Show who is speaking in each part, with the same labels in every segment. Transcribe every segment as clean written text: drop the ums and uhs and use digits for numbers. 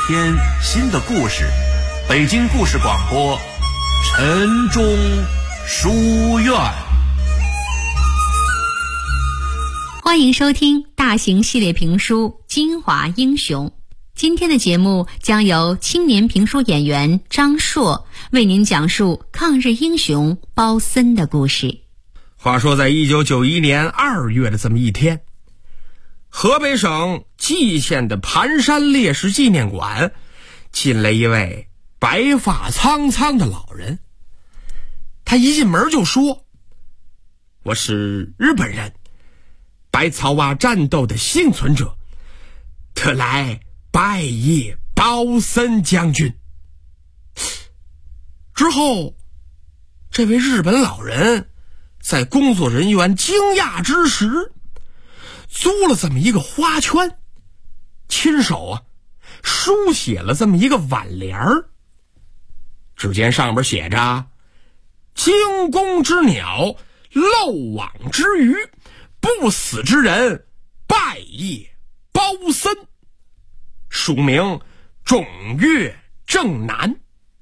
Speaker 1: 天新的故事，北京故事广播，晨钟书院。
Speaker 2: 欢迎收听大型系列评书《金华英雄》。今天的节目将由青年评书演员张硕为您讲述抗日英雄包森的故事。
Speaker 3: 话说在1991年2月的这么一天，河北省蓟县的盘山烈士纪念馆进来一位白发苍苍的老人。他一进门就说：“我是日本人，百草洼战斗的幸存者，特来拜谒包森将军。”之后，这位日本老人在工作人员惊讶之时，租了这么一个花圈，亲手书写了这么一个挽联儿。只见上边写着：“惊弓之鸟，漏网之鱼，不死之人，拜谒包森。署名种岳正南。”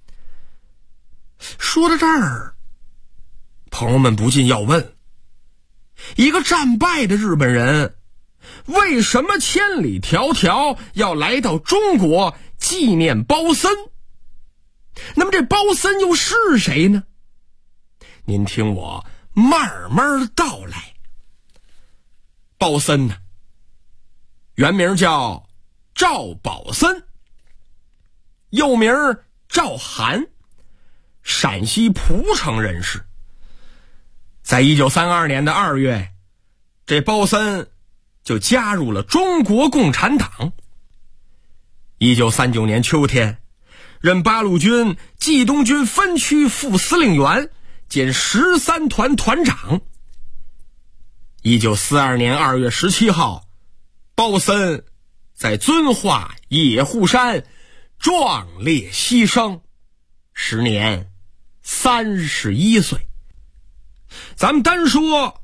Speaker 3: 说到这儿，朋友们不禁要问，一个战败的日本人为什么千里迢迢要来到中国纪念包森？那么这包森又是谁呢？您听我慢慢道来。包森呢，原名叫赵宝森，又名赵涵，陕西蒲城人士。在1932年的2月，这包森就加入了中国共产党。1939年秋天，任八路军冀东军分区副司令员兼13团团长。1942年2月17号，包森在遵化野护山壮烈牺牲，时年31岁。咱们单说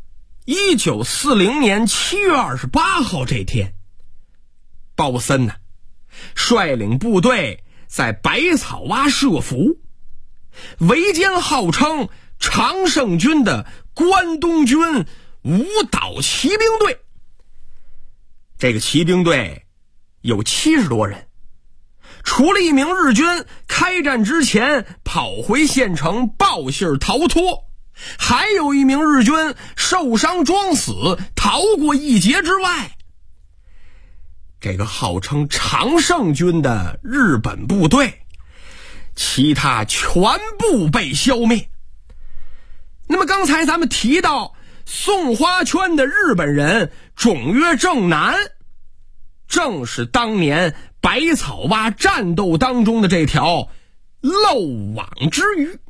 Speaker 3: 1940年7月28号这天，包森呢率领部队在百草洼设伏，围歼号称常胜军的关东军舞蹈骑兵队。这个骑兵队有70多人，除了一名日军开战之前跑回县城报信逃脱，还有一名日军受伤装死逃过一劫之外，这个号称常胜军的日本部队，其他全部被消灭。那么刚才咱们提到送花圈的日本人种岳正南，正是当年百草洼战斗当中的这条漏网之鱼。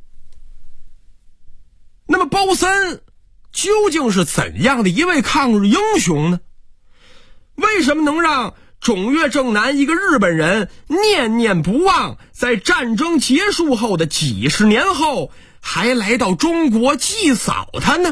Speaker 3: 那么包森究竟是怎样的一位抗日英雄呢？为什么能让种岳正南一个日本人念念不忘，在战争结束后的几十年后还来到中国祭扫他呢？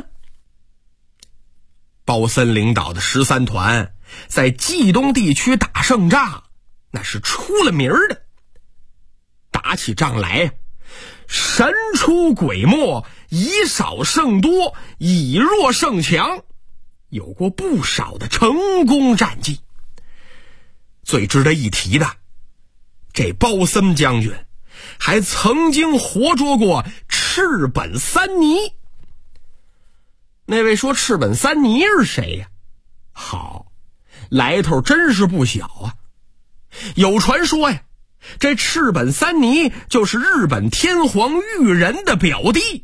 Speaker 3: 包森领导的13团在冀东地区打胜仗，那是出了名的。打起仗来神出鬼没，以少胜多，以弱胜强，有过不少的成功战绩。最值得一提的，这包森将军还曾经活捉过赤本三尼。那位说赤本三尼是谁呀？好，来头真是不小啊。有传说呀，这赤本三尼就是日本天皇裕仁的表弟。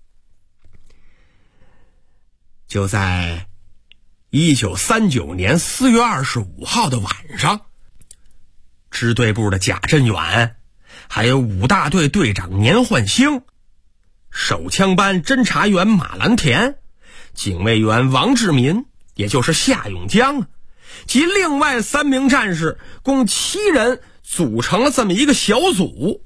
Speaker 3: 就在1939年4月25号的晚上，支队部的贾振远，还有5大队队长年焕星，手枪班侦察员马兰田，警卫员王志民，也就是夏永江，及另外3名战士，共7人组成了这么一个小组，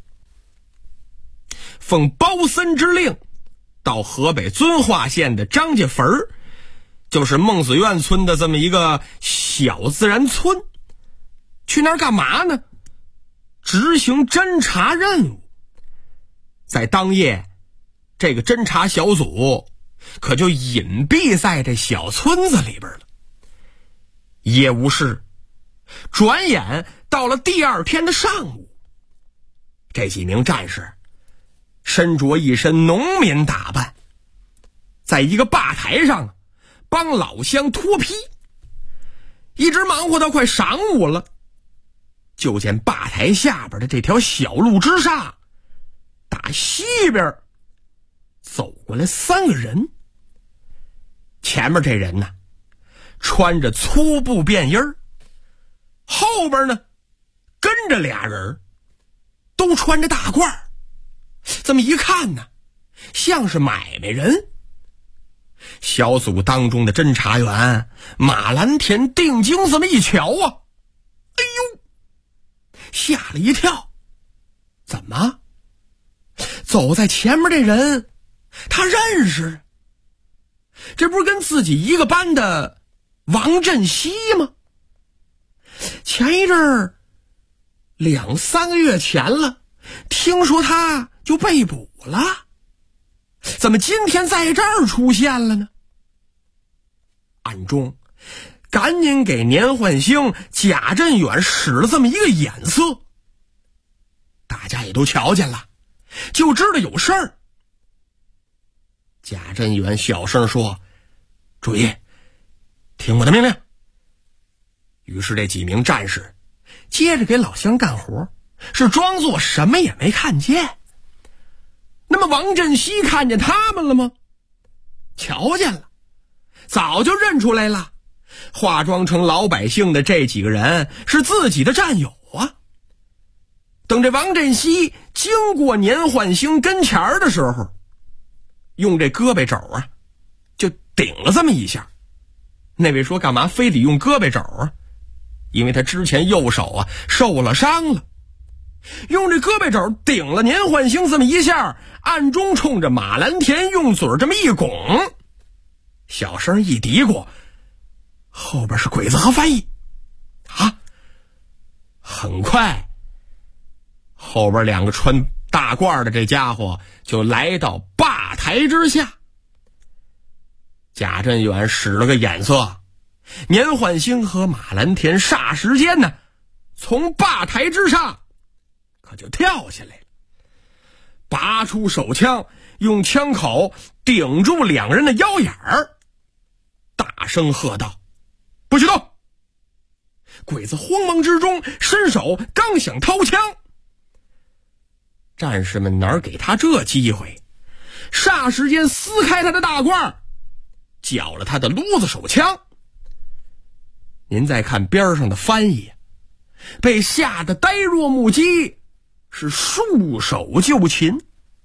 Speaker 3: 奉包森之令，到河北遵化县的张家坟，就是孟子院村的这么一个小自然村，去那儿干嘛呢？ 执行侦查任务。在当夜，这个侦查小组可就隐蔽在这小村子里边了。夜无事，转眼到了第二天的上午，这几名战士身着一身农民打扮，在一个吧台上帮老乡脱皮，一直忙活到快晌午了，就见吧台下边的这条小路之上，打西边走过来3个人。前面这人呢，穿着粗布便衣儿，后边呢跟着俩人，都穿着大褂，这么一看呢，像是买卖人。小组当中的侦查员马兰田定睛这么一瞧啊，哎呦，吓了一跳。怎么？走在前面这人他认识，这不是跟自己一个班的王振西吗？前一阵儿2、3个月前了，听说他就被捕了，怎么今天在这儿出现了呢？暗中赶紧给年焕星、贾振远使了这么一个眼色，大家也都瞧见了，就知道有事儿。贾振远小声说：“注意，听我的命令。”于是这几名战士接着给老乡干活，是装作什么也没看见。那么王振西看见他们了吗？瞧见了，早就认出来了，化妆成老百姓的这几个人是自己的战友啊。等这王振西经过年焕星跟前儿的时候，用这胳膊肘啊就顶了这么一下。那位说干嘛非得用胳膊肘啊？因为他之前右手啊受了伤了，用这胳膊肘顶了年焕星这么一下，暗中冲着马兰田用嘴这么一拱，小声一嘀咕，后边是鬼子和翻译啊。很快后边2个穿大褂的这家伙就来到吧台之下。贾振远使了个眼色，年焕星和马兰田霎时间呢，从吧台之上可就跳下来了，拔出手枪，用枪口顶住2人的腰眼儿，大声喝道：“不许动！”鬼子慌忙之中伸手刚想掏枪，战士们哪儿给他这机会，霎时间撕开他的大褂，缴了他的撸子手枪。您再看边上的翻译，被吓得呆若木鸡，是束手就擒。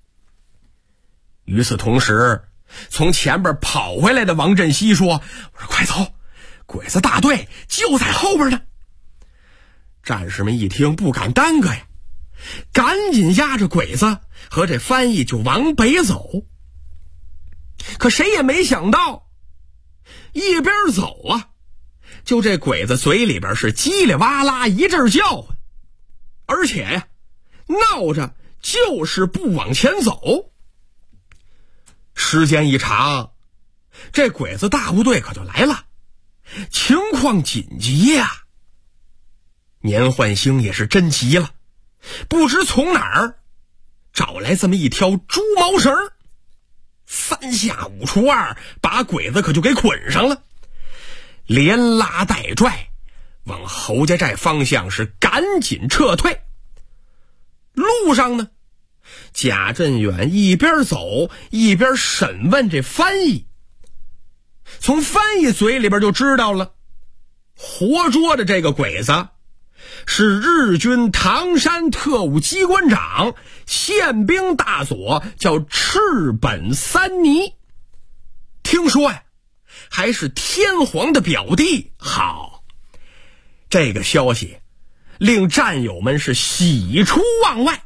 Speaker 3: 与此同时，从前边跑回来的王振西说：“我说快走，鬼子大队就在后边呢。”战士们一听不敢耽搁呀，赶紧押着鬼子和这翻译就往北走。可谁也没想到，一边走啊，就这鬼子嘴里边是叽里哇啦一阵叫唤，而且呀，闹着就是不往前走。时间一长，这鬼子大部队可就来了，情况紧急呀。年焕星也是真急了，不知从哪儿找来这么一条猪毛绳，3下5除2把鬼子可就给捆上了，连拉带拽往侯家寨方向是赶紧撤退。路上呢，贾振远一边走一边审问这翻译，从翻译嘴里边就知道了，活捉的这个鬼子是日军唐山特务机关长宪兵大佐，叫赤本三尼。听说呀，还是天皇的表弟。好，这个消息令战友们是喜出望外。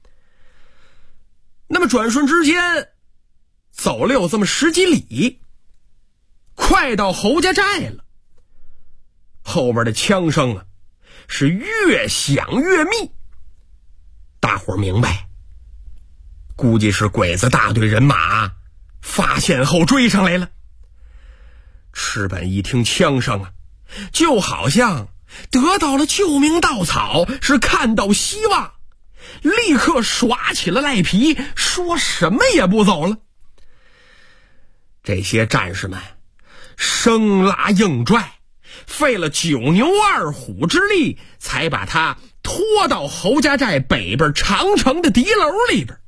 Speaker 3: 那么转瞬之间走了有这么10几里，快到侯家寨了。后边的枪声啊是越响越密， 大伙明白，估计是鬼子大队人马发现后追上来了。赤本一听枪声啊，就好像得到了救命稻草，是看到希望，立刻耍起了赖皮，说什么也不走了。这些战士们生拉硬拽，费了9牛2虎之力，才把他拖到侯家寨北边长城的敌楼里边。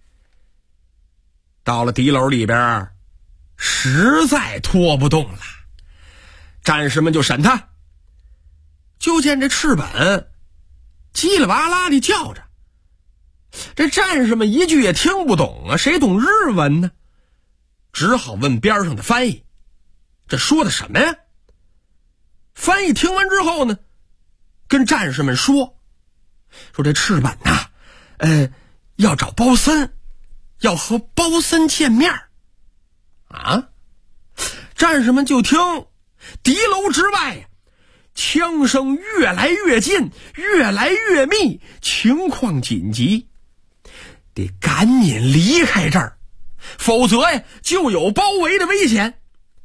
Speaker 3: 到了敌楼里边，实在拖不动了，战士们就审他。就见这赤本叽里哇啦地叫着，这战士们一句也听不懂啊，谁懂日文呢？只好问边上的翻译，这说的什么呀？翻译听完之后呢，跟战士们说这赤本呐，要找包森，要和包森见面啊。战士们就听敌楼之外枪声越来越近，越来越密，情况紧急，得赶紧离开这儿，否则呀就有包围的危险。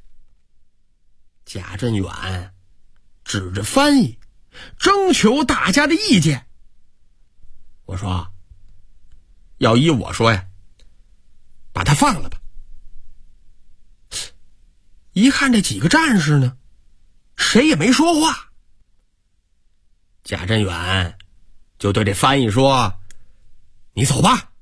Speaker 3: 贾振远指着翻译征求大家的意见。我说，要依我说呀，把他放了吧。一看这几个战士呢，谁也没说话。贾振远就对这翻译说，你走吧。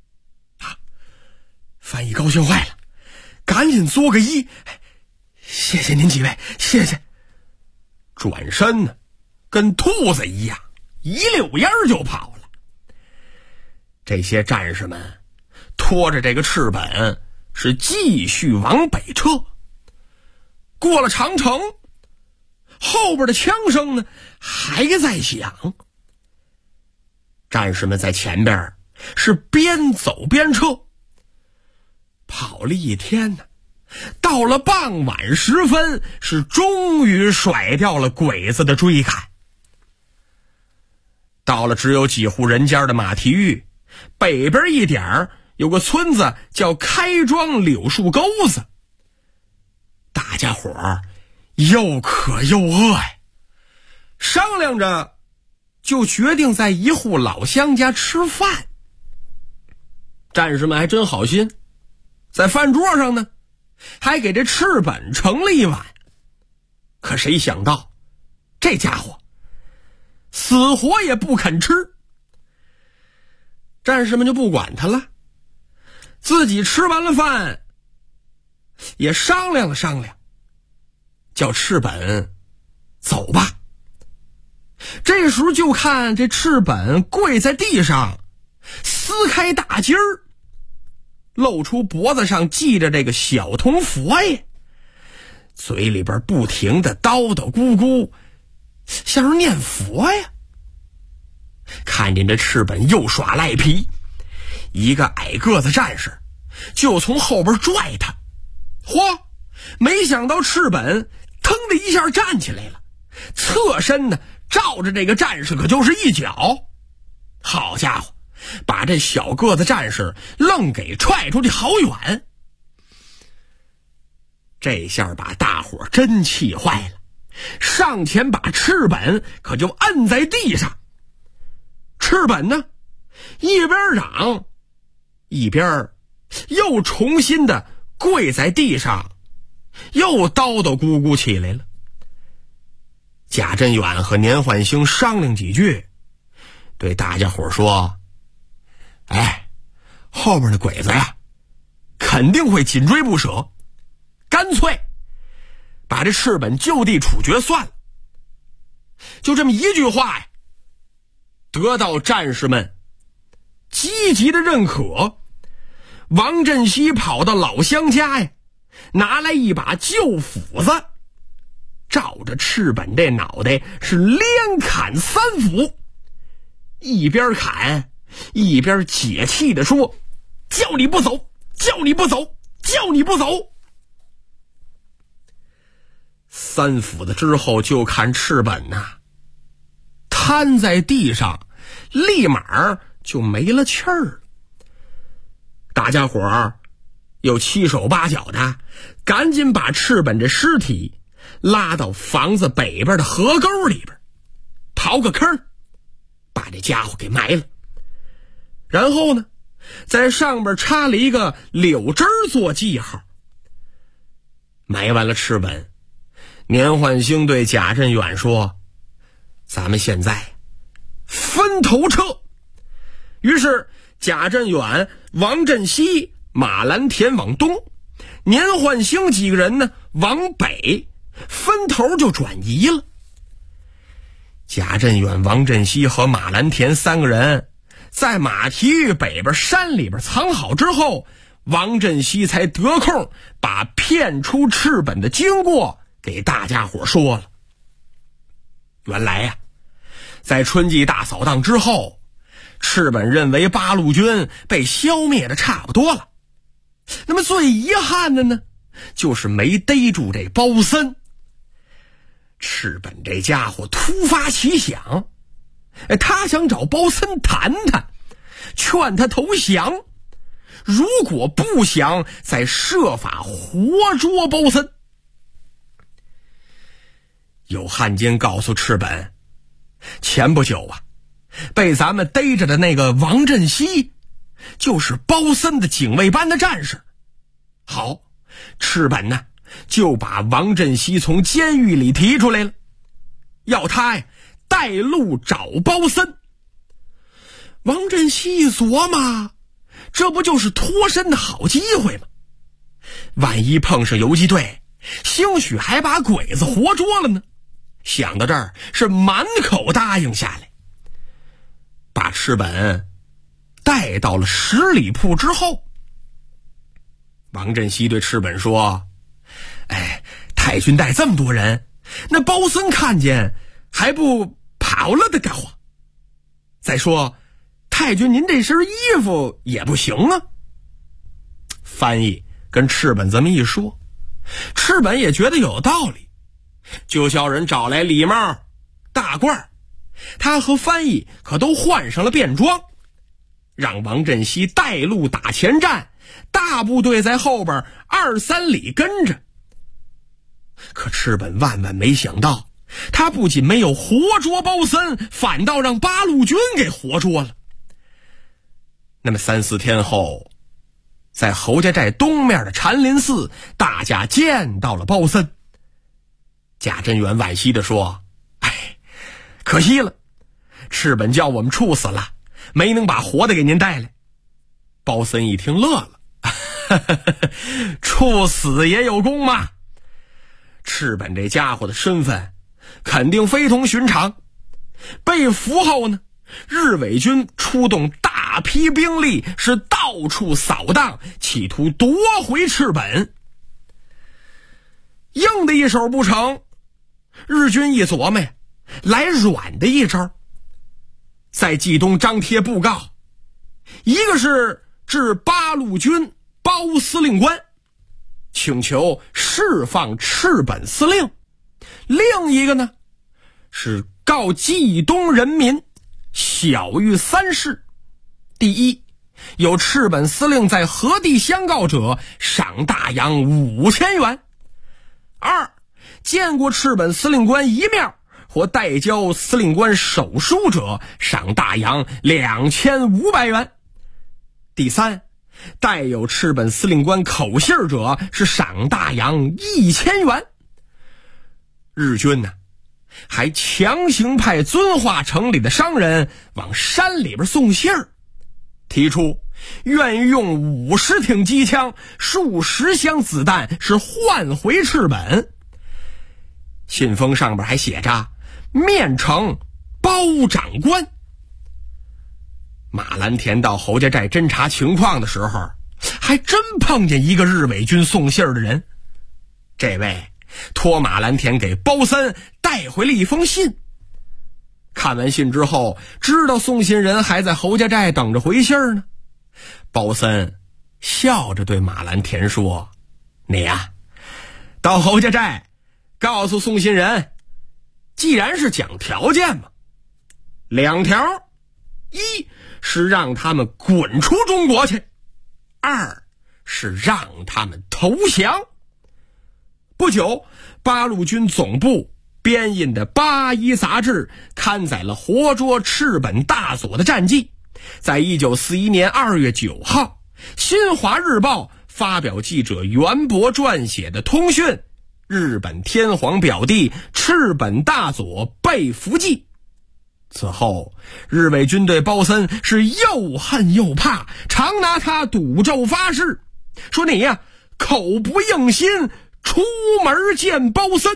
Speaker 3: 翻译高兴坏了，赶紧作个揖，谢谢您几位，谢谢。转身呢，跟兔子一样一溜烟就跑了。这些战士们拖着这个赤本是继续往北撤。过了长城，后边的枪声呢还在响。战士们在前边是边走边撤，跑了一天呢，到了傍晚时分，是终于甩掉了鬼子的追赶。到了只有几户人家的马蹄峪，北边一点有个村子叫开庄柳树沟子。大家伙儿又渴又饿呀，商量着就决定在一户老乡家吃饭。战士们还真好心，在饭桌上呢还给这赤本盛了一碗。可谁想到这家伙死活也不肯吃。战士们就不管他了，自己吃完了饭也商量了商量，叫赤本走吧。这时候就看这赤本跪在地上，撕开大襟儿，露出脖子上系着这个小铜佛爷，嘴里边不停的叨叨咕咕，像是念佛呀。看见这赤本又耍赖皮，一个矮个子战士就从后边拽他。嚯，没想到赤本腾的一下站起来了，侧身呢照着这个战士可就是一脚。好家伙，把这小个子战士愣给踹出去好远。这下把大伙真气坏了，上前把赤本可就摁在地上。赤本呢一边嚷一边又重新的跪在地上，又叨叨咕咕起来了。贾振远和年焕星商量几句，对大家伙说，后边的鬼子呀肯定会紧追不舍，干脆把这赤本就地处决算了。就这么一句话呀，得到战士们积极的认可。王振西跑到老乡家呀，拿来一把旧斧子，照着赤本这脑袋是连砍3斧，一边砍一边解气地说，叫你不走，叫你不走，叫你不走。3斧子之后，就看赤本呐瘫在地上，立马就没了气儿了。大家伙儿又七手八脚的，赶紧把赤本这尸体拉到房子北边的河沟里边，刨个坑，把这家伙给埋了。然后呢，在上边插了一个柳枝做记号。埋完了赤本，年焕星对贾振远说：“咱们现在分头撤。”于是贾振远、王振西、马兰田往东，年焕星几个人呢往北，分头就转移了。贾振远、王振西和马兰田三个人在马蹄峪北边山里边藏好之后，王振西才得空把骗出赤本的经过给大家伙说了。原来呀，在春季大扫荡之后，赤本认为八路军被消灭的差不多了，那么最遗憾的呢，就是没逮住这包森。赤本这家伙突发奇想，他想找包森谈谈，劝他投降，如果不降，再设法活捉包森。有汉奸告诉赤本，前不久啊，被咱们逮着的那个王振西就是包森的警卫班的战士。好，赤本呢就把王振西从监狱里提出来了，要他呀带路找包森。王振西一琢磨，这不就是脱身的好机会吗？万一碰上游击队，兴许还把鬼子活捉了呢。想到这儿，是满口答应下来，把赤本带到了10里铺之后。王振西对赤本说：“太君带这么多人，那包森看见还不跑了的干活？再说太君您这身衣服也不行啊。”翻译跟赤本这么一说，赤本也觉得有道理，就叫人找来礼帽、大褂，他和翻译可都换上了便装，让王振西带路打前站，大部队在后边2、3里跟着。可赤本万万没想到，他不仅没有活捉包森，反倒让八路军给活捉了。那么3、4天后，在侯家寨东面的禅林寺，大家见到了包森。贾振远惋惜地说：“可惜了，赤本叫我们处死了，没能把活的给您带来。”包森一听乐了，处死也有功嘛。赤本这家伙的身份肯定非同寻常，被俘后呢，日伪军出动大批兵力，是到处扫荡，企图夺回赤本。硬的一手不成，日军一琢磨，来软的一招，在冀东张贴布告，一个是致八路军包司令官，请求释放赤本司令；另一个呢，是告冀东人民小于3事：第一，有赤本司令在何地相告者，赏大洋5000元；二，见过赤本司令官一面或代交司令官手书者，赏大洋2500元；第三，带有赤本司令官口信者，是赏大洋1000元。日军呢，还强行派遵化城里的商人往山里边送信儿，提出愿意用50挺机枪、数十箱子弹，是换回赤本。信封上边还写着面呈包长官。马兰田到侯家寨侦查情况的时候，还真碰见一个日伪军送信的人。这位托马兰田给包森带回了一封信。看完信之后，知道送信人还在侯家寨等着回信呢。包森笑着对马兰田说：“你呀，到侯家寨告诉送信人，既然是讲条件嘛，2条。 一是让他们滚出中国去，二是让他们投降。不久，八路军总部编印的《八一》杂志刊载了活捉赤本大佐的战绩。在1941年2月9号，新华日报发表记者袁博撰写的通讯，日本天皇表弟赤本大佐被俘记。此后，日伪军对包森是又恨又怕，常拿他赌咒发誓，说你呀，口不应心，出门见包森。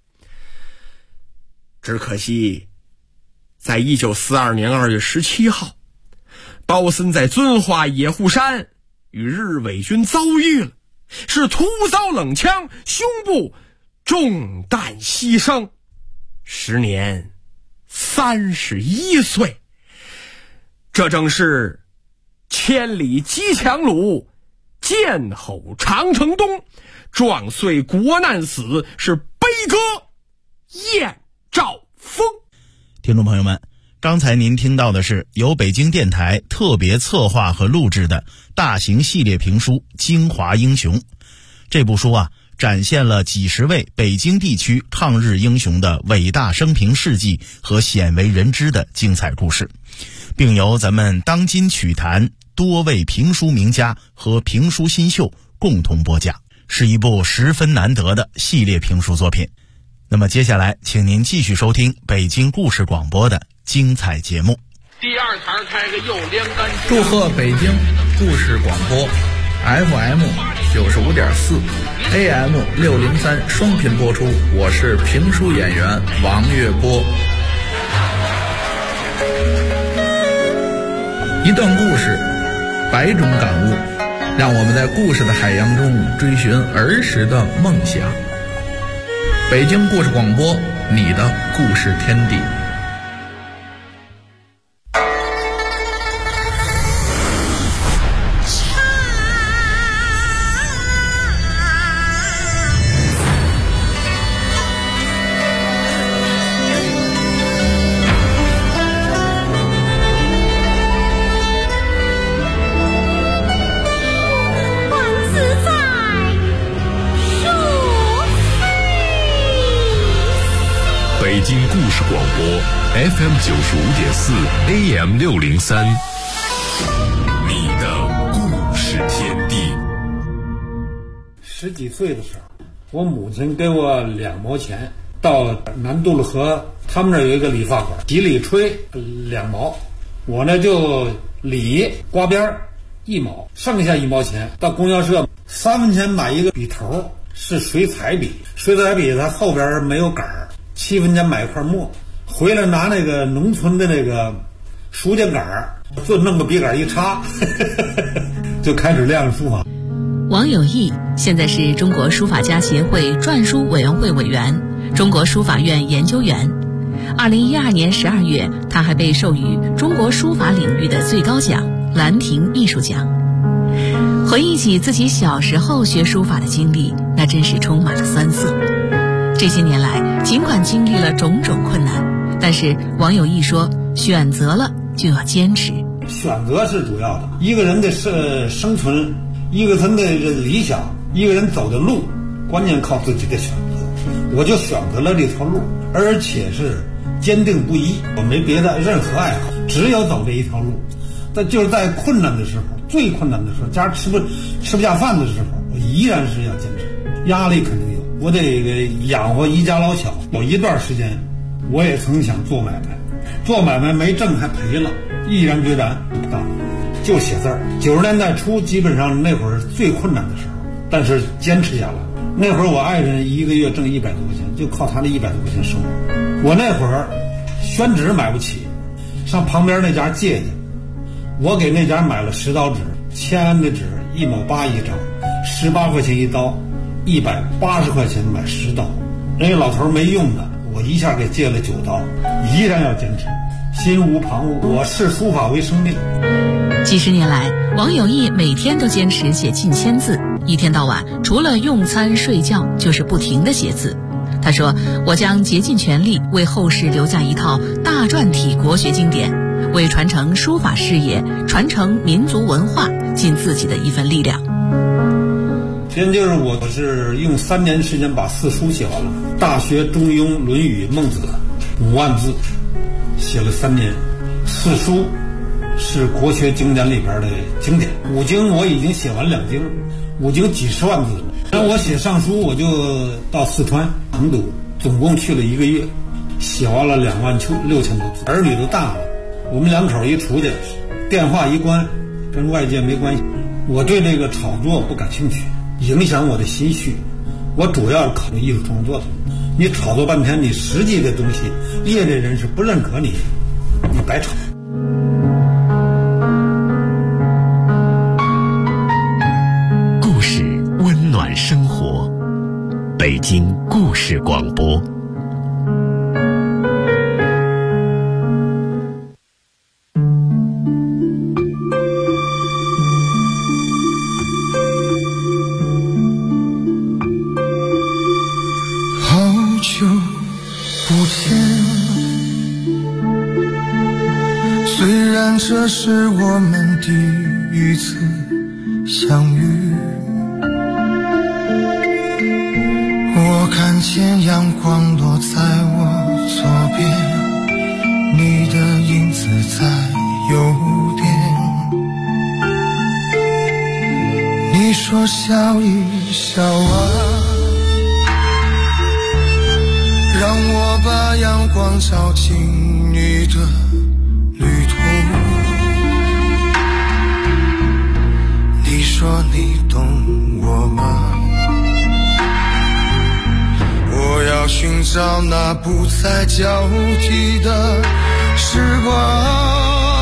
Speaker 3: 只可惜，在1942年2月17号，包森在遵化野户山与日伪军遭遇了，是突遭冷枪，胸部中弹牺牲，时年31岁。这正是千里击强虏，剑吼长城东，壮岁国难死，是悲歌燕兆丰。
Speaker 4: 听众朋友们，刚才您听到的是由北京电台特别策划和录制的大型系列评书《京华英雄》。这部书啊，展现了几十位北京地区抗日英雄的伟大生平事迹和鲜为人知的精彩故事，并由咱们当今曲坛多位评书名家和评书新秀共同播讲，是一部十分难得的系列评书作品。那么接下来请您继续收听北京故事广播的精彩节目。
Speaker 1: 第二台开个右连杆，
Speaker 5: 祝贺北京故事广播 FM 95.4 AM 603双频播出，我是评书演员王月波。一段故事，百种感悟，让我们在故事的海洋中追寻儿时的梦想。北京故事广播，你的故事天地。
Speaker 6: 北京故事广播 FM 95.4 AM 603，你的故事天地。
Speaker 7: 十几岁的时候，我母亲给我2毛钱，到南渡了河，他们那儿有一个理发馆，几里吹2毛，我呢就理刮边1毛，剩下1毛钱到供销社3分钱买一个笔头，是水彩笔，水彩笔它后边没有杆儿，7分钱买一块墨，回来拿那个农村的那个书架杆儿，就弄个笔杆一插就开始练书法。
Speaker 2: 王有义现在是中国书法家协会篆书委员会委员，中国书法院研究员。2012年12月，他还被授予中国书法领域的最高奖兰亭艺术奖。回忆起自己小时候学书法的经历，那真是充满了酸涩。这些年来，尽管经历了种种困难，但是王有义说，选择了就要坚持。
Speaker 7: 选择是主要的，一个人的生存，一个人的理想，一个人走的路，关键靠自己的选择。我就选择了这条路，而且是坚定不移，我没别的任何爱好，只有走这一条路。但就是在困难的时候，最困难的时候，家吃不下饭的时候，我依然是要坚持，压力肯定有，我得养活一家老小。有一段时间我也曾想做买卖，做买卖没挣还赔了，毅然决然不干，就写字儿。90年代初基本上那会儿最困难的时候，但是坚持下来。那会儿我爱人一个月挣100多块钱，就靠他那100多块钱生活。我那会儿宣纸买不起，上旁边那家借去，我给那家买了10刀纸，签的纸1毛8一张，18块钱一刀，180块钱买10刀。人家老头没用的，我一下给借了9刀，依然要坚持，心无旁骛。我视书法为生命。
Speaker 2: 几十年来，王有义每天都坚持写近1000字，一天到晚除了用餐睡觉就是不停地写字。他说，我将竭尽全力为后世留下一套大篆体国学经典，
Speaker 8: 为传承书法事业、传承民族文化尽自己的一份力量。
Speaker 7: 先就是我是用3年时间把4书写完了，《大学》《中庸》《论语》《孟子》5万字，写了3年。4书是国学经典里边的经典，5经我已经写完2经，5经几十万字。然后我写上书，我就到四川成都，总共去了1个月，写完了26000多字。儿女都大了，我们2口一出去，电话一关，跟外界没关系。我对这个炒作不感兴趣，影响我的心绪。我主要考虑艺术创作的。你炒作半天，你实际的东西，业内人士不认可你，你白炒。
Speaker 6: 故事温暖生活，北京故事广播。
Speaker 9: 这是我们第一次相遇，我看见阳光落在我左边，你的影子在右边。你说笑一笑啊，让我把阳光照进你的旅途。你说你懂我吗？我要寻找那不再交替的时光。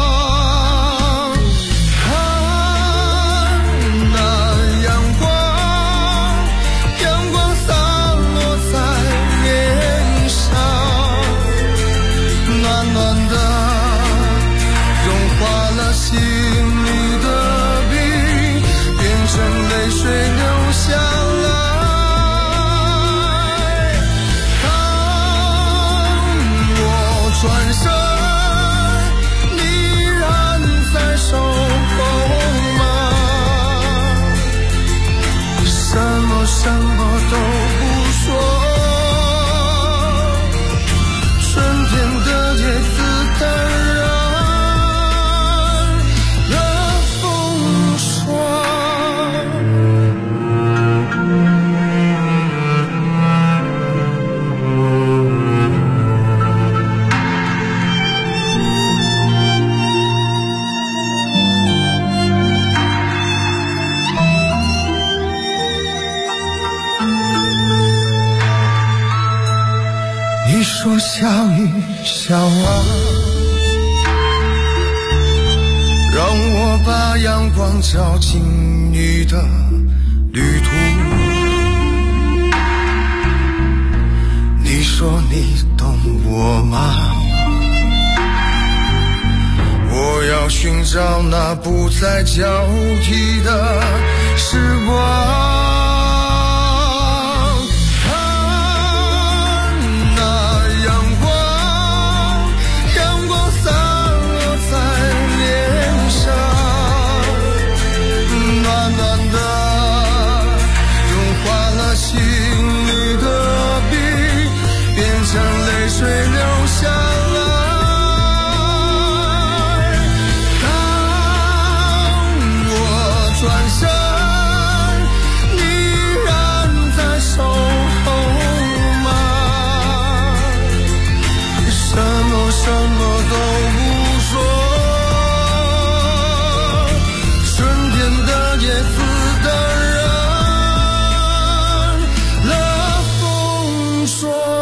Speaker 9: 什么都不说，春天的叶子淡然了风霜。你说笑一笑啊，让我把阳光照进你的旅途。你说你懂我吗？我要寻找那不再交替的时光。泪水流下来，当我转身，你仍在守候吗？什么都不说，春天的叶子淡然了风霜。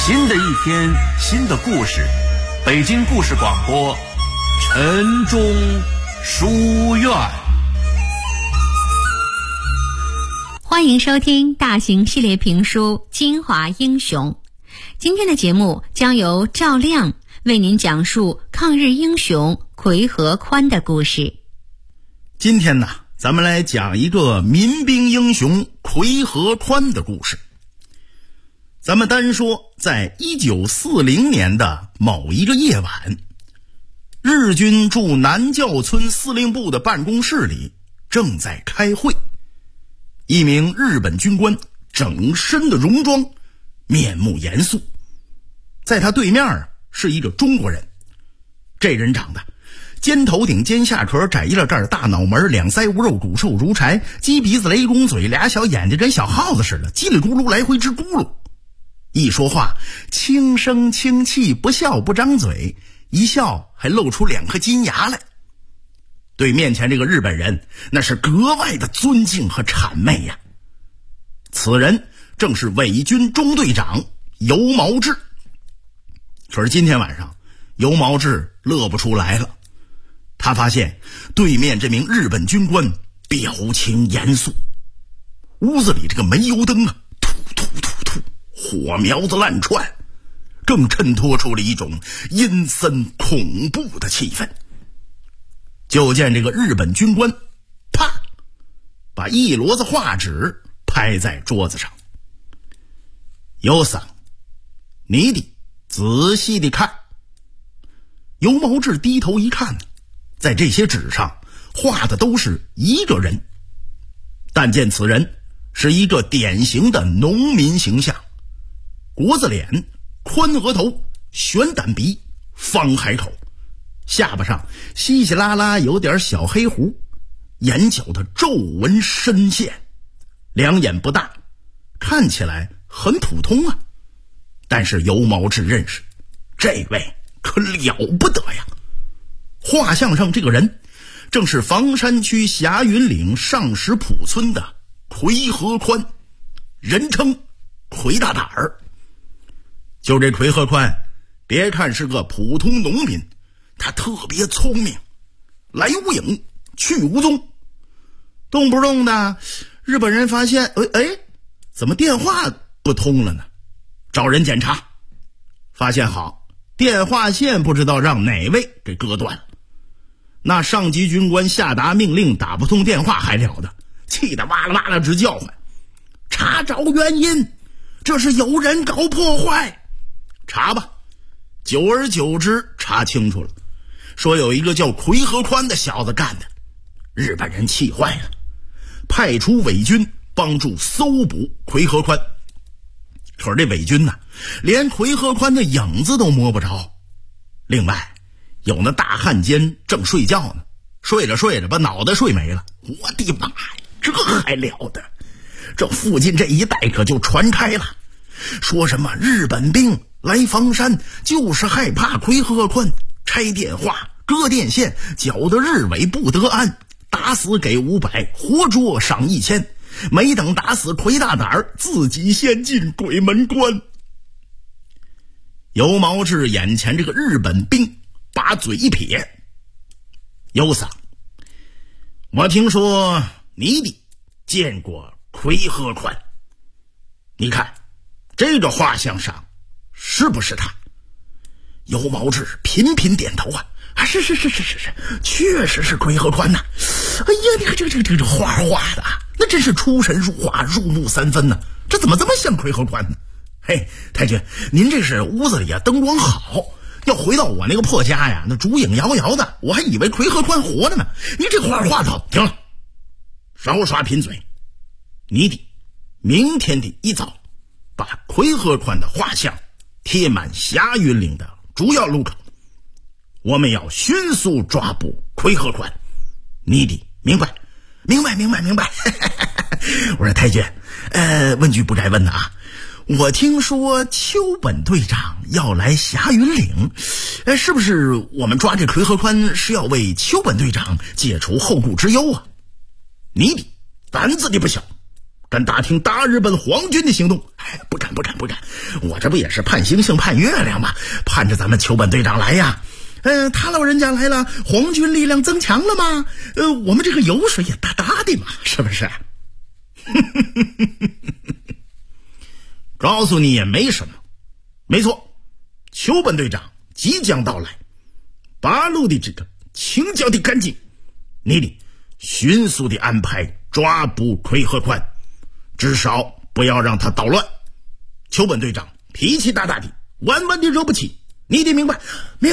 Speaker 1: 新的一天，新的故事，北京故事广播，陈忠书院。
Speaker 2: 欢迎收听大型系列评书《金华英雄》。今天的节目将由赵亮为您讲述抗日英雄奎和宽的故事。
Speaker 4: 今天呢，咱们来讲一个民兵英雄奎和宽的故事。咱们单说，在1940年的某一个夜晚，日军驻南教村司令部的办公室里正在开会。一名日本军官整身的戎装，面目严肃，在他对面是一个中国人。这人长得尖头顶尖下壳，窄一了盖，大脑门，两腮无肉，骨瘦如柴，鸡鼻子雷公嘴，俩小眼睛跟小耗子似的，叽里咕噜来回直咕噜。一说话轻声轻气，不笑不张嘴，一笑还露出两颗金牙来。对面前这个日本人那是格外的尊敬和谄媚呀。此人正是伪军中队长尤毛志。可是今天晚上尤毛志乐不出来了，他发现对面这名日本军官表情严肃，屋子里这个煤油灯啊，突突突突，火苗子乱窜，更衬托出了一种阴森恐怖的气氛。就见这个日本军官啪把一摞子画纸拍在桌子上。尤桑，你得仔细地看。尤毛志低头一看，在这些纸上画的都是一个人，但见此人是一个典型的农民形象，国字脸，宽额头，悬胆鼻，方海口，下巴上稀稀拉拉有点小黑胡，眼角的皱纹深陷，两眼不大，看起来很普通啊。但是尤毛志认识，这位可了不得呀。画像上这个人正是房山区霞云岭上石浦村的奎和宽，人称奎大胆儿。就这奎和宽，别看是个普通农民，他特别聪明，来无影去无踪。动不动的日本人发现怎么电话不通了呢？找人检查，发现好，电话线不知道让哪位给割断了。那上级军官下达命令，打不通电话还了得，气得哇啦哇啦直叫唤。查找原因，这是有人搞破坏。查吧，久而久之查清楚了，说有一个叫奎和宽的小子干的。日本人气坏了，派出伪军帮助搜捕奎和宽。可是这伪军呢，连奎和宽的影子都摸不着。另外有那大汉奸正睡觉呢，睡着睡着把脑袋睡没了。我的妈呀，这还了得！这附近这一带可就传开了，说什么日本兵来房山就是害怕奎和宽拆电话割电线，搅得日伪不得安，打死给500，活捉赏1000，没等打死奎大胆儿，自己先进鬼门关。尤毛志眼前这个日本兵把嘴一撇，尤桑，我听说你得见过奎和宽，你看这个画像上是不是他？尤毛志频频点头啊，是，确实是奎和宽呐。哎呀，你看这画画的，那真是出神入化，入木三分呢。这怎么这么像奎和宽呢？嘿，太君，您这是屋子里啊灯光好，要回到我那个破家呀，那烛影摇摇的，我还以为奎和宽活着呢。你这画画的好，停了，少耍贫嘴。你得明天的一早把奎和宽的画像贴满霞云岭的主要路口，我们要迅速抓捕奎和宽。你得明白。我说太君，问句不该问的啊，我听说邱本队长要来霞云岭，是不是我们抓这奎和宽是要为邱本队长解除后顾之忧啊？你的胆子你不小， 敢打听大日本皇军的行动？不敢，我这不也是盼星星盼月亮吗？盼着咱们秋本队长来呀。他老人家来了，皇军力量增强了吗？我们这个油水也大大的嘛，是不是？告诉你也没什么。没错，秋本队长即将到来，八路的这个清剿的干净，你得迅速的安排抓捕奎和宽，至少不要让他捣乱。秋本队长脾气大大的，万万的惹不起，你得明白。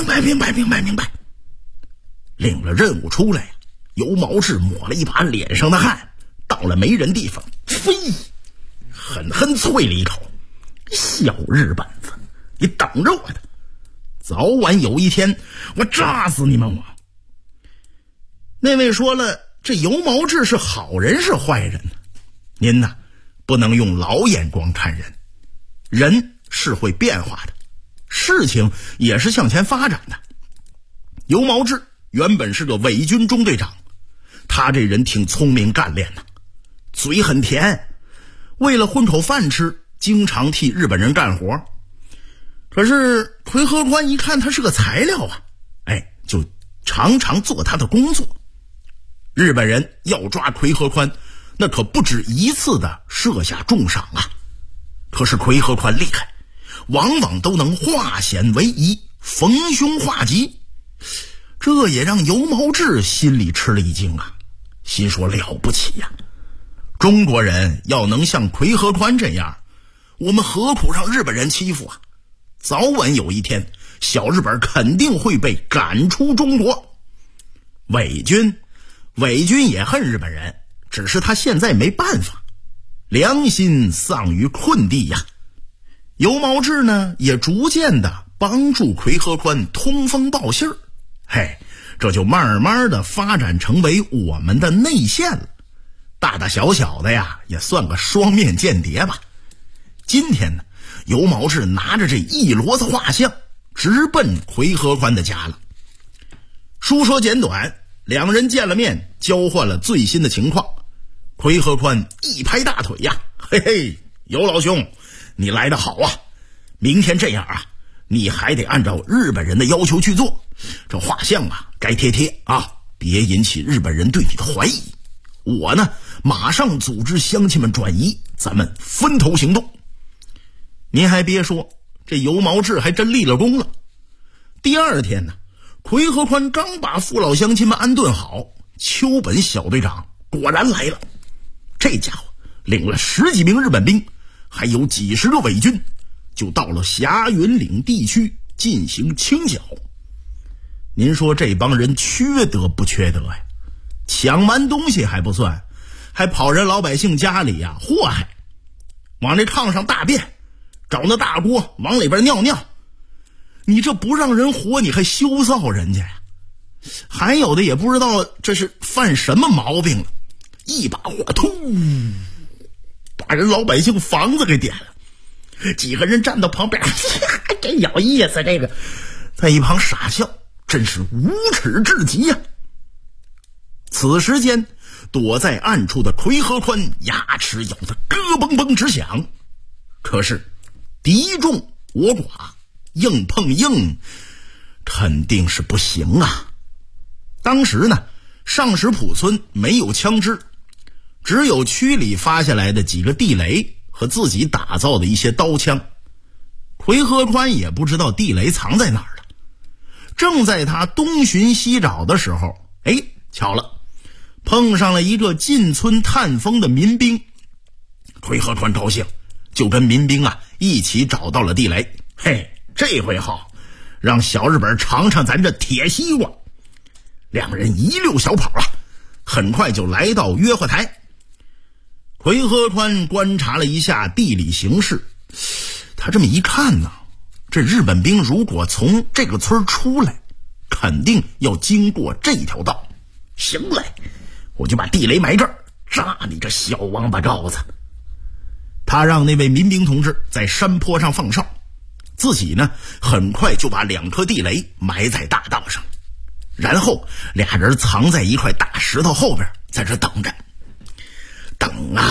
Speaker 4: 领了任务出来，尤毛志抹了一把脸上的汗，到了没人地方，狠狠啐了一口：小日本子，你等着我的，早晚有一天我炸死你们！我那位说了，这尤毛志是好人是坏人呢？您呢，不能用老眼光看人，人是会变化的，事情也是向前发展的。尤毛志原本是个伪军中队长，他这人挺聪明干练的，嘴很甜，为了混口饭吃，经常替日本人干活。可是奎和宽一看他是个材料啊，就常常做他的工作。日本人要抓奎和宽，那可不止一次的设下重赏啊。可是奎和宽厉害，往往都能化险为夷，逢凶化吉。这也让尤毛志心里吃了一惊啊，心说了不起呀，中国人要能像奎和宽这样，我们何苦让日本人欺负啊？早晚有一天，小日本肯定会被赶出中国。伪军也恨日本人，只是他现在没办法，良心丧于困地呀。尤毛志呢，也逐渐的帮助奎和宽通风报信儿，这就慢慢的发展成为我们的内线了。大大小小的呀，也算个双面间谍吧。今天呢，尤毛志拿着这一摞子画像，直奔奎和宽的家了。书说简短，两人见了面，交换了最新的情况。奎和宽一拍大腿呀，尤老兄，你来得好啊！明天这样啊，你还得按照日本人的要求去做。这画像啊，该贴啊，别引起日本人对你的怀疑。我呢，马上组织乡亲们转移，咱们分头行动。您还别说，这尤毛志还真立了功了。第二天呢，奎和宽刚把父老乡亲们安顿好，秋本小队长果然来了。这家伙领了10几名日本兵，还有几十个伪军，就到了霞云岭地区进行清剿。您说这帮人缺德不缺德呀？抢完东西还不算，还跑人老百姓家里呀祸害，往这炕上大便，找那大锅往里边尿尿。你这不让人活，你还羞臊人家呀？还有的也不知道这是犯什么毛病了，一把火突把人老百姓房子给点了。几个人站到旁边，真有意思，这个在一旁傻笑，真是无耻至极呀。此时间，躲在暗处的奎和宽牙齿咬得咯嘣嘣直响。可是敌众我寡，硬碰硬肯定是不行啊。当时呢，上石浦村没有枪支，只有区里发下来的几个地雷和自己打造的一些刀枪。奎和宽也不知道地雷藏在哪儿了。正在他东寻西找的时候，巧了，碰上了一个进村探风的民兵。奎和宽高兴，就跟民兵一起找到了地雷。这回好，让小日本尝尝咱这铁西瓜。两人一溜小跑很快就来到约会台。奎和宽观察了一下地理形势，他这么一看呢，这日本兵如果从这个村出来，肯定要经过这条道。行嘞，我就把地雷埋这儿，炸你个小王八羔子。他让那位民兵同志在山坡上放哨，自己呢很快就把2颗地雷埋在大道上，然后俩人藏在一块大石头后边，在这等着。等啊等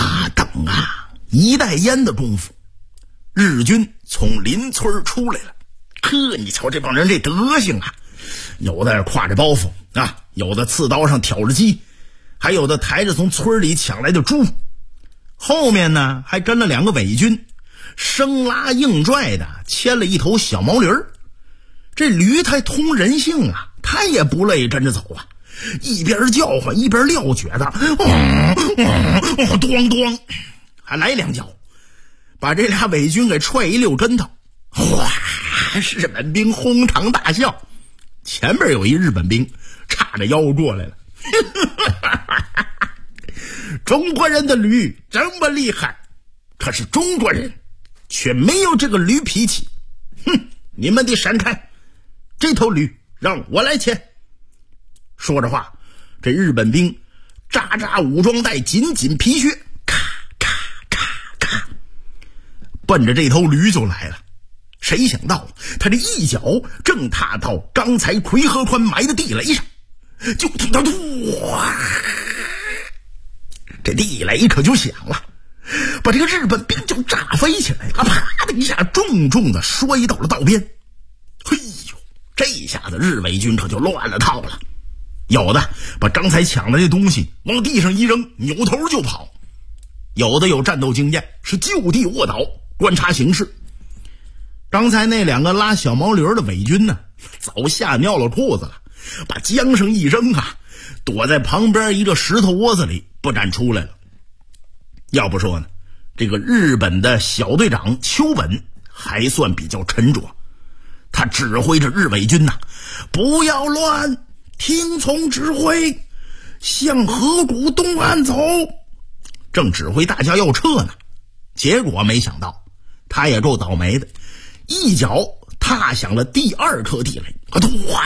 Speaker 4: 啊，一袋烟的功夫，日军从邻村出来了。呵，你瞧这帮人这德行啊，有的挎着包袱啊，有的刺刀上挑着鸡，还有的抬着从村里抢来的猪，后面呢还跟了2个伪军，生拉硬拽的牵了一头小毛驴儿。这驴太通人性啊，他也不累跟着走啊，一边叫唤一边撂蹶子，咣咣，还来2脚，把这俩伪军给踹一溜跟头。哗，日本兵哄堂大笑，前面有一日本兵叉着腰过来了。中国人的驴这么厉害，可是中国人却没有这个驴脾气。哼，你们得闪开，这头驴让我来牵。说着话，这日本兵扎扎武装带，紧紧皮靴，咔咔咔咔，奔着这头驴就来了。谁想到他这一脚正踏到刚才奎和宽埋的地雷上，就听到哇，这地雷可就响了，把这个日本兵就炸飞起来，啪的一下重重的摔到了道边。嘿呦，这下子日伪军可就乱了套了，有的把刚才抢来的东西往地上一扔，扭头就跑，有的有战斗经验，是就地卧倒观察形势。刚才那2个拉小毛驴的伪军呢，早吓尿了裤子了，把缰绳一扔啊，躲在旁边一个石头窝子里不敢出来了。要不说呢，这个日本的小队长秋本还算比较沉着，他指挥着日伪军呐，不要乱，听从指挥，向河谷东岸走。正指挥大家要撤呢，结果没想到他也够倒霉的，一脚踏响了第2颗地雷，哇！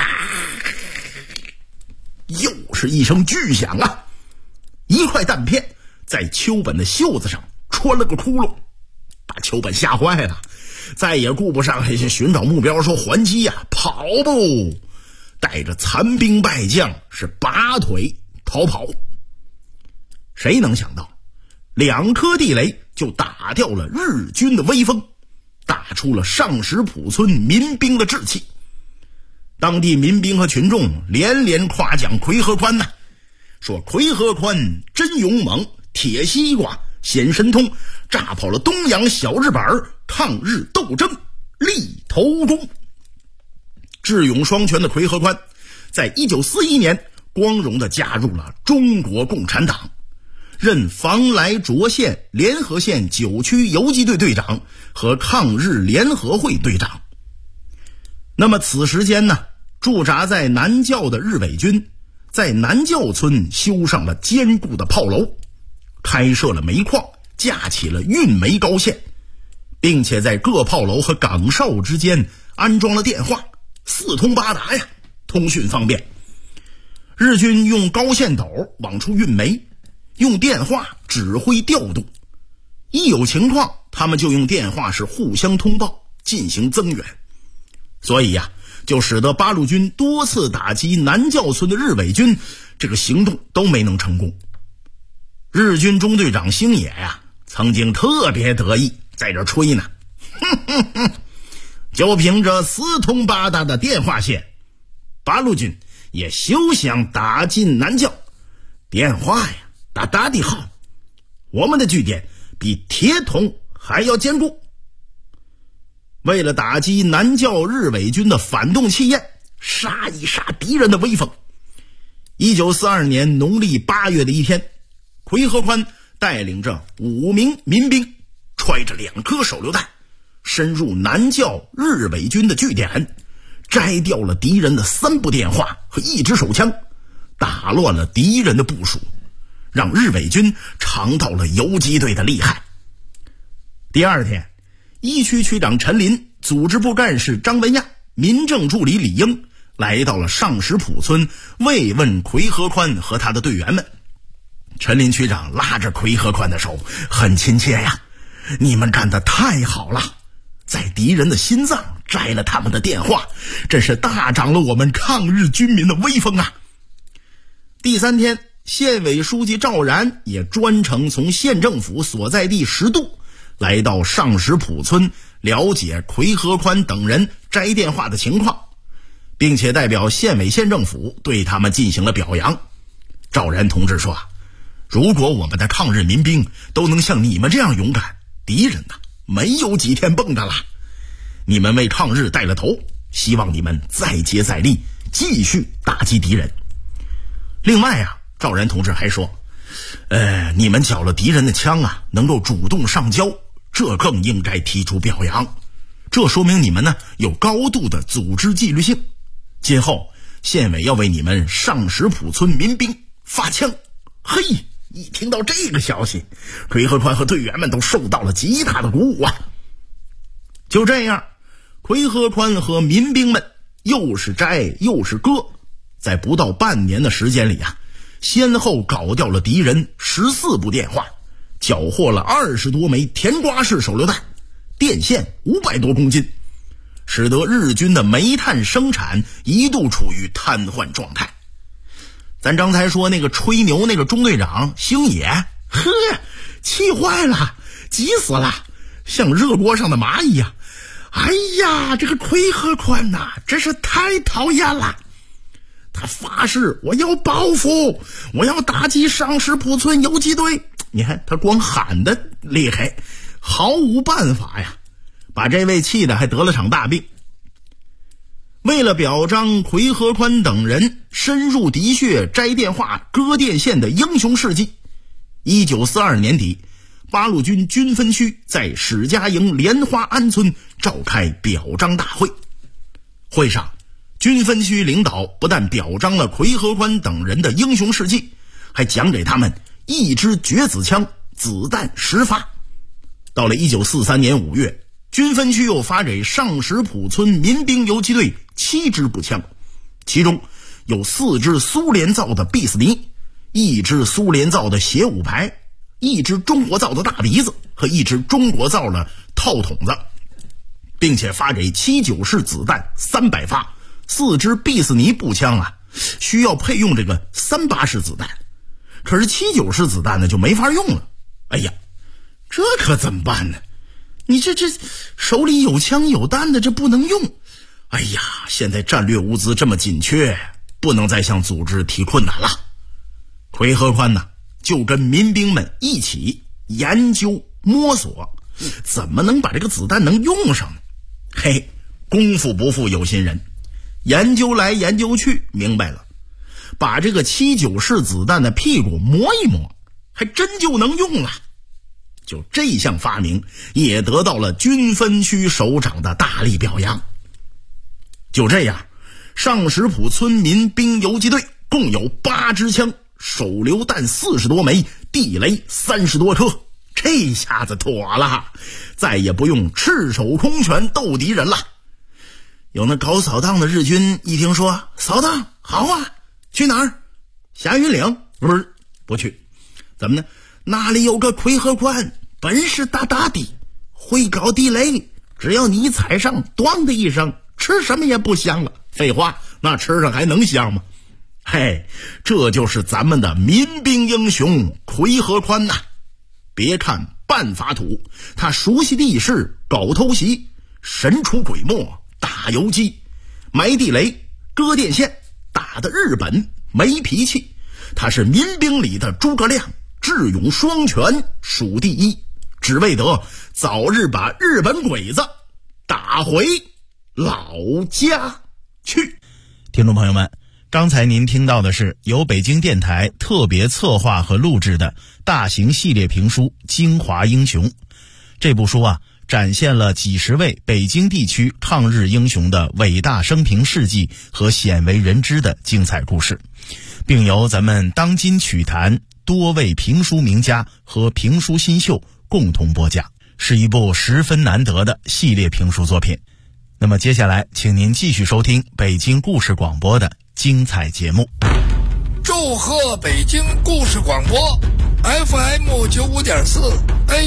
Speaker 4: 又是一声巨响啊！一块弹片在秋本的袖子上穿了个窟窿，把秋本吓坏了，再也顾不上寻找目标说还击啊，跑步，带着残兵败将是拔腿逃跑。谁能想到2颗地雷就打掉了日军的威风，打出了上石浦村民兵的志气。当地民兵和群众连连夸奖奎和宽呐，说奎和宽真勇猛，铁西瓜，显神通，炸跑了东洋小日本，抗日斗争立头功。智勇双全的奎和宽在1941年光荣地加入了中国共产党，任防来涿县联合县9区游击队队长和抗日联合会队长。那么此时间呢，驻扎在南教的日伪军在南教村修上了坚固的炮楼，开设了煤矿，架起了运煤高线，并且在各炮楼和岗哨之间安装了电话，四通八达呀，通讯方便。日军用高线斗往出运煤，用电话指挥调度，一有情况他们就用电话是互相通报进行增援。所以呀，就使得八路军多次打击南教村的日伪军，这个行动都没能成功。日军中队长星野呀，曾经特别得意，在这吹呢，就凭着四通八达的电话线，八路军也休想打进南教。电话呀打得好，我们的据点比铁桶还要坚固。为了打击南教日伪军的反动气焰，杀一杀敌人的威风，1942年农历8月的一天，奎和宽带领着5名民兵，揣着2颗手榴弹，深入南教日伪军的据点，摘掉了敌人的3部电话和1支手枪，打乱了敌人的部署，让日伪军尝到了游击队的厉害。第二天，1区区长陈林、组织部干事张文亚、民政助理李英来到了上石浦村慰问奎和宽和他的队员们。陈林区长拉着奎和宽的手，很亲切呀，你们干得太好了，在敌人的心脏摘了他们的电话，真是大涨了我们抗日军民的威风啊。第3天， 县委书记赵然也专程从县政府所在地10渡来到上石浦村，了解奎和宽等人摘电话的情况，并且代表县委县政府对他们进行了表扬。赵然同志说，如果我们的抗日民兵都能像你们这样勇敢，敌人呢，没有几天蹦的了。你们为抗日带了头，希望你们再接再厉，继续打击敌人。另外啊，赵然同志还说，你们缴了敌人的枪啊，能够主动上交，这更应该提出表扬。这说明你们呢有高度的组织纪律性。今后县委要为你们上石浦村民兵发枪。嘿，一听到这个消息，奎和宽和队员们都受到了极大的鼓舞啊。就这样，奎和宽和民兵们又是摘又是割，在不到半年的时间里啊，先后搞掉了敌人14部电话，缴获了20多枚甜瓜式手榴弹，电线500多公斤，使得日军的煤炭生产一度处于瘫痪状态。咱刚才说那个吹牛那个中队长星野，气坏了，急死了，像热锅上的蚂蚁呀！哎呀，这个奎和宽呐，真是太讨厌了。他发誓，我要报复，我要打击上石浦村游击队。你看他光喊的厉害，毫无办法呀，把这位气的还得了场大病。为了表彰奎和宽等人深入敌穴摘电话割电线的英雄事迹，1942年底，八路军军分区在史家营莲花庵村召开表彰大会。会上，军分区领导不但表彰了奎和宽等人的英雄事迹，还奖给他们1支决子枪，子弹10发。到了1943年5月，军分区又发给上石浦村民兵游击队7支步枪，其中有4支苏联造的毕斯尼，1支苏联造的斜5排，1支中国造的大鼻子和1支中国造的套筒子，并且发给79式子弹300发，4支毕斯尼步枪啊，需要配用这个38式子弹，可是79式子弹呢就没法用了。哎呀，这可怎么办呢？你这手里有枪有弹的，这不能用。哎呀，现在战略物资这么紧缺，不能再向组织提困难了。奎和宽呢，就跟民兵们一起研究摸索，怎么能把这个子弹能用上呢？嘿，功夫不负有心人，研究来研究去，明白了，把这个79式子弹的屁股磨一磨，还真就能用了。就这项发明也得到了军分区首长的大力表扬。就这样，上石浦村民兵游击队共有8支枪，手榴弹40多枚，地雷30多颗，这下子妥了，再也不用赤手空拳斗敌人了。有那搞扫荡的日军一听说扫荡好啊，去哪儿？霞云岭？不去。怎么呢？那里有个奎和宽，本事大大的，会搞地雷，只要你踩上，咣的一声，吃什么也不香了。废话，那吃上还能香吗？嘿，这就是咱们的民兵英雄奎和宽呐。别看半法土，他熟悉地势，搞偷袭，神出鬼没，打游击，埋地雷，割电线，打的日本没脾气。他是民兵里的诸葛亮，智勇双全，数第一，只为得早日把日本鬼子打回老家去。 听众朋友们，刚才您听到的是由北京电台特别策划和录制的大型系列评书《京华英雄》。这部书啊，展现了几十位北京地区抗日英雄的伟大生平事迹和鲜为人知的精彩故事，并由咱们当今曲坛多位评书名家和评书新秀共同播讲，是一部十分难得的系列评书作品。那么接下来请您继续收听北京故事广播的精彩节目。
Speaker 10: 祝贺北京故事广播 FM 95.4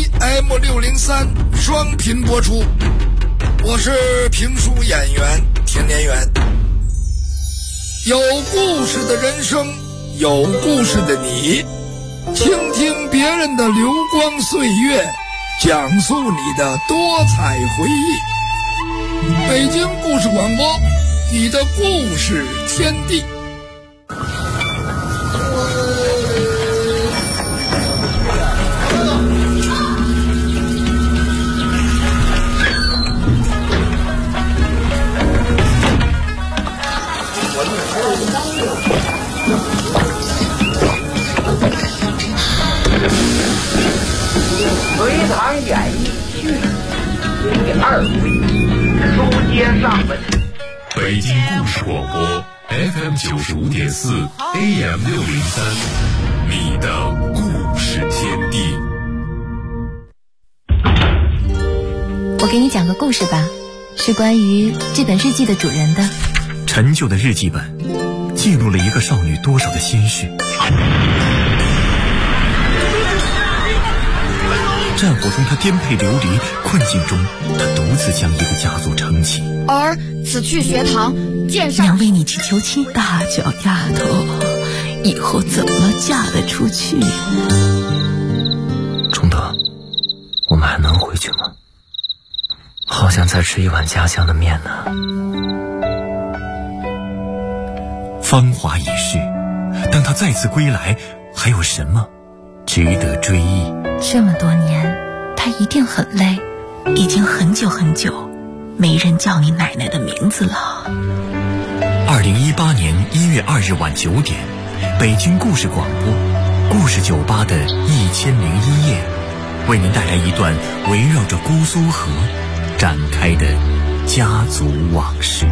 Speaker 10: AM 603双频播出，我是评书演员田连元。有故事的人生， 有故事的你，倾听别人的流光岁月，讲述你的多彩回忆。北京故事广播，你的故事天地。
Speaker 11: 隋唐演义续第2回，书接上文。
Speaker 6: 北京故事广播 FM 95.4 AM 603，你的故事天地。
Speaker 12: 我给你讲个故事吧，是关于这本日记的主人的。
Speaker 13: 陈旧的日记本记录了一个少女多少的心绪。战火中，他颠沛流离；困境中，他独自将一个家族撑起。
Speaker 14: 儿此去学堂，见上。
Speaker 8: 娘为你去求亲，大脚丫头，以后怎么嫁得出去？
Speaker 15: 崇德，我们还能回去吗？好想再吃一碗家乡的面呢。
Speaker 13: 芳华已逝，当他再次归来，还有什么值得追忆？
Speaker 8: 这么多年，他一定很累，已经很久很久没人叫你奶奶的名字了。
Speaker 13: 2018年1月2日晚9点，北京故事广播故事酒吧的1001夜，为您带来一段围绕着姑苏河展开的家族往事。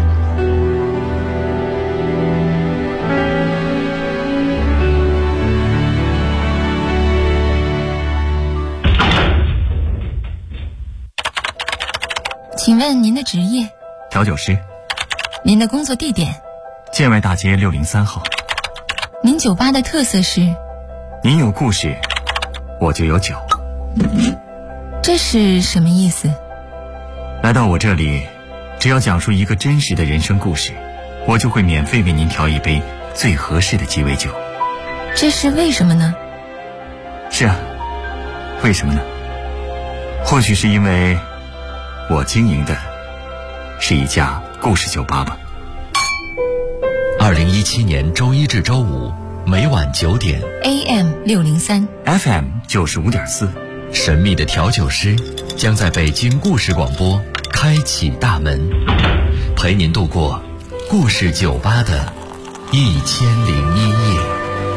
Speaker 12: 请问您的职业？
Speaker 13: 调酒师。
Speaker 12: 您的工作地点？
Speaker 13: 建外大街603号。
Speaker 12: 您酒吧的特色是？
Speaker 13: 您有故事，我就有酒。
Speaker 12: 这是什么意思？
Speaker 13: 来到我这里，只要讲述一个真实的人生故事，我就会免费为您调一杯最合适的鸡尾酒。
Speaker 12: 这是为什么呢？
Speaker 13: 是啊，为什么呢？或许是因为我经营的是一家故事酒吧吧。
Speaker 16: 2017年周一至周五每晚9点
Speaker 12: AM 603
Speaker 13: FM 95.4，
Speaker 16: 神秘的调酒师将在北京故事广播开启大门，陪您度过故事酒吧的1001夜。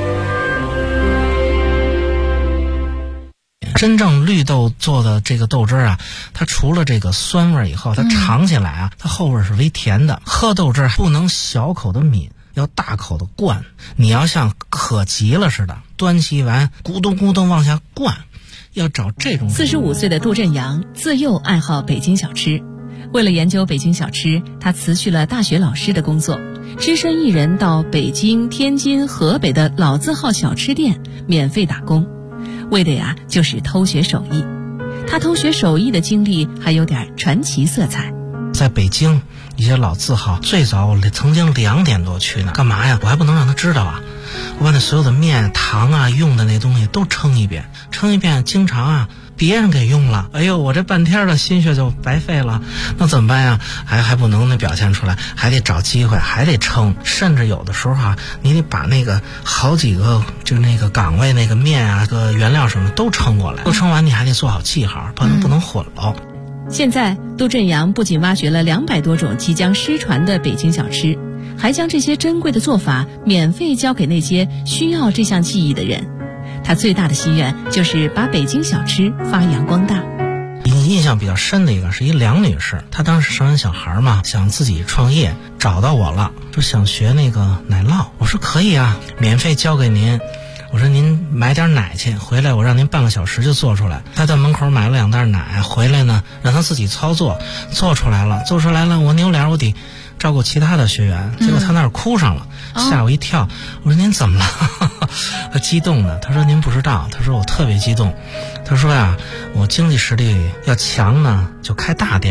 Speaker 17: 真正绿豆做的这个豆汁啊，它除了这个酸味以后，它尝起来啊，它后味是微甜的。喝豆汁不能小口的抿，要大口的灌。你要像渴急了似的，端起完咕咚咕咚往下灌，要找这种。
Speaker 2: 45岁的杜振阳自幼爱好北京小吃，为了研究北京小吃，他辞去了大学老师的工作，只身一人到北京、天津、河北的老字号小吃店免费打工。为的呀，就是偷学手艺。他偷学手艺的经历还有点传奇色彩。
Speaker 17: 在北京一些老字号，最早我曾经2点多去呢，干嘛呀？我还不能让他知道啊！我把那所有的面、糖啊、用的那东西都称一遍，经常啊别人给用了，哎呦，我这半天的心血就白费了。那怎么办呀？还不能那表现出来，还得找机会，还得称。甚至有的时候啊，你得把那个好几个就那个岗位那个面啊、个原料什么都称过来，都称完你还得做好记号，不能混了。
Speaker 2: 现在杜振阳不仅挖掘了200多种即将失传的北京小吃，还将这些珍贵的做法免费交给那些需要这项技艺的人。他最大的心愿就是把北京小吃发扬光大。
Speaker 17: 印象比较深的一个是一梁女士，她当时生完小孩嘛，想自己创业，找到我了，说想学那个奶酪。我说可以啊，免费交给您。我说您买点奶去，回来我让您半个小时就做出来。他在门口买了2袋奶，回来呢让他自己操作，做出来了，我扭脸我得照顾其他的学员，结果他那儿哭上了，吓我一跳。我说您怎么了？他激动的，他说您不知道，他说我特别激动，他说呀，我经济实力要强呢就开大店了。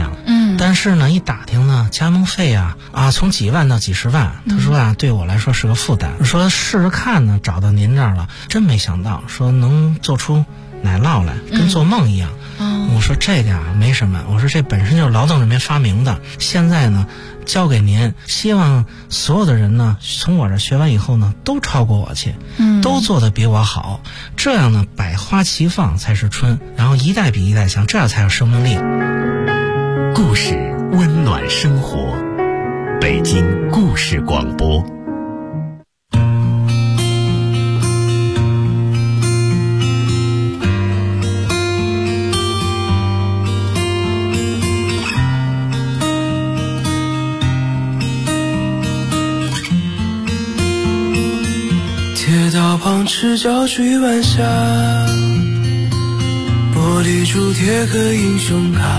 Speaker 17: 但是呢一打听呢，加盟费啊从几万到几十万，他说对我来说是个负担，说试着看呢，找到您这儿了，真没想到说能做出奶酪来，跟做梦一样。我说这个没什么，我说这本身就是劳动人民发明的，现在呢交给您，希望所有的人呢从我这学完以后呢都超过我去，都做得比我好，这样呢百花齐放才是春，然后一代比一代强，这样才有生命力。
Speaker 13: 故事温暖生活，北京故事广播。
Speaker 9: 铁道旁赤脚追晚霞，玻璃珠铁壳英雄卡，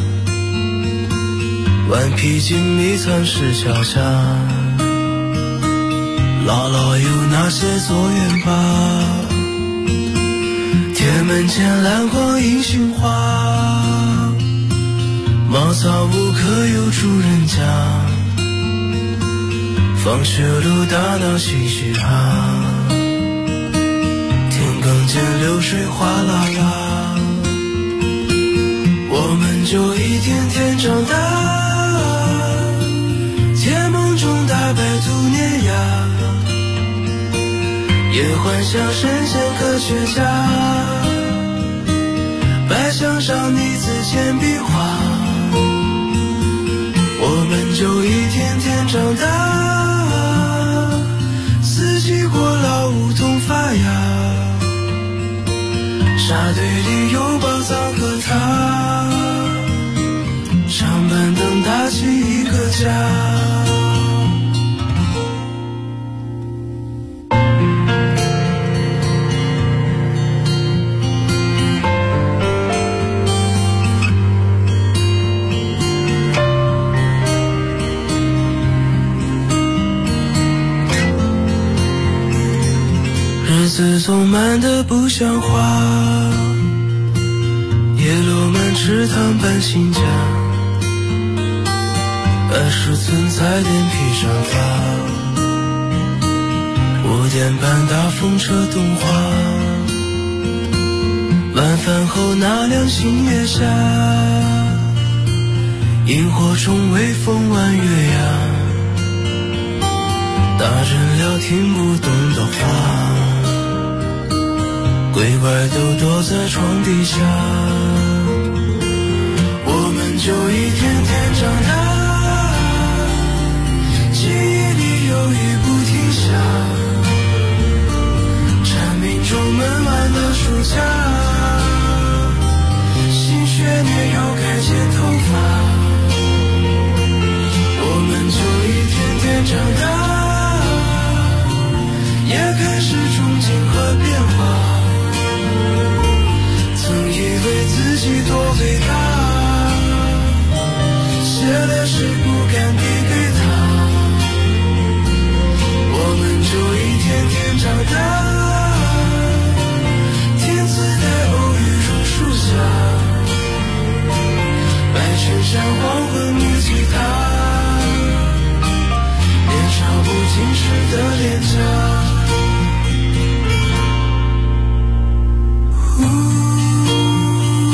Speaker 9: 顽皮筋迷藏石桥下，姥姥有那些作业吧，铁门前蓝光映杏花，茅草屋可有住人家，放学路打闹嬉嘻哈，田埂间流水哗啦啦，我们就一天天长大，甜梦中大白兔碾压，也幻想神仙科学家，白墙上泥字铅笔画，我们就一天天长大，四季过老梧桐发芽，沙堆里有宝藏和他，长板凳搭起一个家。日子总慢得不像话，叶落满池塘搬新家，20寸彩电披上发，5点半大风车动画，晚饭后那辆新月下，萤火虫微风弯月牙，大人聊听不懂的话，鬼怪都躲在床底下，我们就一天